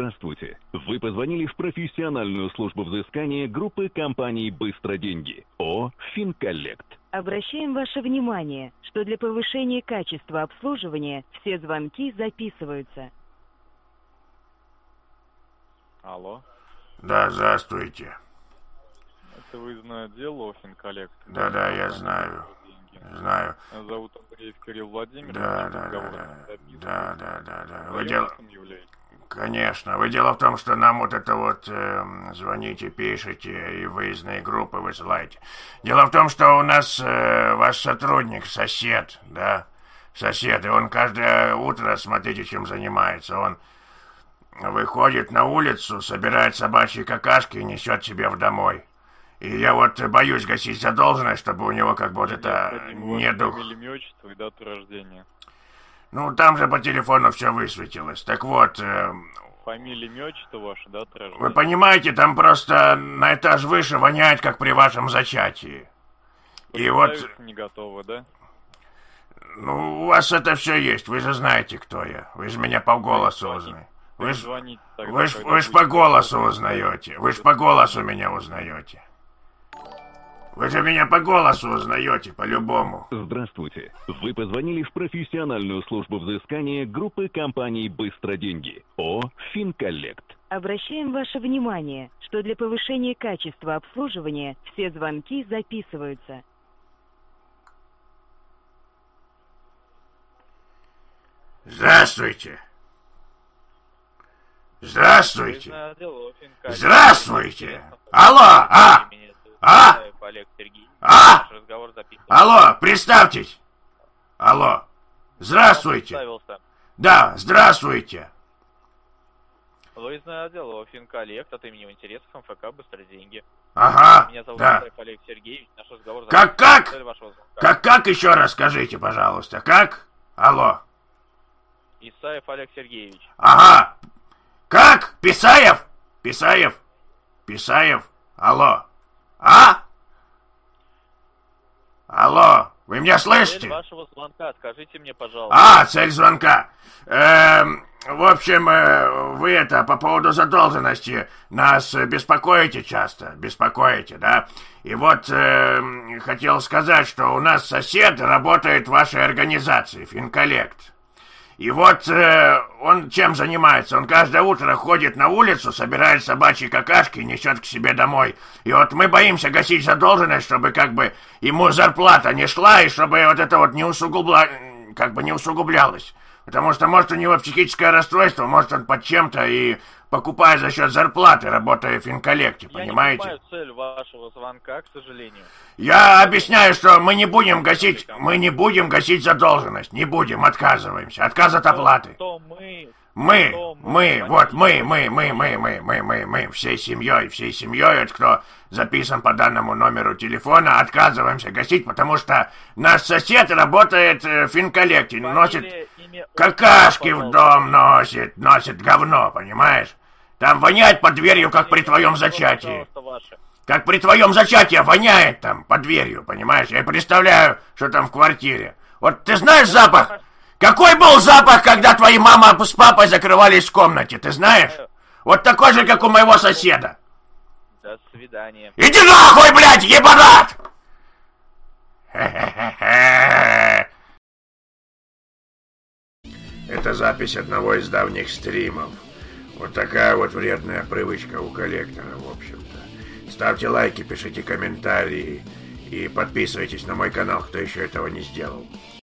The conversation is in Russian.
Здравствуйте. Вы позвонили в профессиональную службу взыскания группы компаний «Быстро деньги» ООО «Финколлект». Обращаем ваше внимание, что для повышения качества обслуживания все звонки записываются. Алло. Да, здравствуйте. Это выездное отдел ООО «Финколлект». Да, я знаю. Знаю. Меня зовут Андреев Кирилл Владимирович. Да. Вы юристом являетесь? Конечно. Вы дело в том, что нам вот это вот звоните, пишете и выездные группы высылаете. Дело в том, что у нас ваш сотрудник, сосед, и он каждое утро, смотрите, чем занимается. Он выходит на улицу, собирает собачьи какашки и несет себе в домой. И я вот боюсь гасить задолженность, чтобы у него как бы вот это недух. Фамилия, имя, отчество и дату рождения. Ну, там же по телефону все высветилось. Так вот... Фамилия, имя, отчество ваше, дата рождения. Вы понимаете, там просто на этаж выше воняет, как при вашем зачатии. И вот... не готовы, да? Ну, у вас это все есть. Вы же знаете, кто я. Вы же меня по голосу узнаете. Вы ж по голосу узнаете. Вы ж по голосу меня узнаете. Вы же меня по голосу узнаете, по-любому. Здравствуйте. Вы позвонили в профессиональную службу взыскания группы компаний «Быстро деньги» ООО «Финколлект». Обращаем ваше внимание, что для повышения качества обслуживания все звонки записываются. Здравствуйте. Алло, Алло, представьтесь. Алло. Здравствуйте. Да, здравствуйте. Выездное отдел ООО «Финколлект» от имени интересов МФК «Быстро деньги». Ага, Меня зовут да. Олег Сергеевич. Наш разговор... Как еще раз скажите, пожалуйста, как? Алло. Исаев Олег Сергеевич. Ага. Как? Писаев? Алло. Алло. Вы меня слышите? Цель вашего звонка, скажите мне, пожалуйста. Цель звонка. В общем, вы это, по поводу задолженности нас беспокоите часто, да? И вот хотел сказать, что у нас сосед работает в вашей организации, Финколлект. И вот он чем занимается? Он каждое утро ходит на улицу, собирает собачьи какашки и несет к себе домой. И вот мы боимся гасить задолженность, чтобы как бы ему зарплата не шла, и чтобы вот это вот не усугублялось. Потому что, может, у него психическое расстройство, может, он под чем-то и покупает за счет зарплаты, работая в Финколлекте, понимаете? Я не понимаю цель вашего звонка, к сожалению. Я объясняю, что мы не будем гасить задолженность, не будем, отказываемся, отказ от оплаты. Мы, всей семьей, вот кто записан по данному номеру телефона, отказываемся гасить, потому что наш сосед работает в Финколлекте, носит какашки в дом, носит говно, понимаешь? Там воняет под дверью, как при твоем зачатии. Как при твоем зачатии воняет там под дверью, понимаешь? Я представляю, что там в квартире. Вот ты знаешь запах? Какой был запах, когда твои мама с папой закрывались в комнате, ты знаешь? Вот такой же, как у моего соседа. До свидания. Иди нахуй, блядь, ебанат! Это запись одного из давних стримов. Вот такая вот вредная привычка у коллектора, в общем-то. Ставьте лайки, пишите комментарии и подписывайтесь на мой канал, кто еще этого не сделал.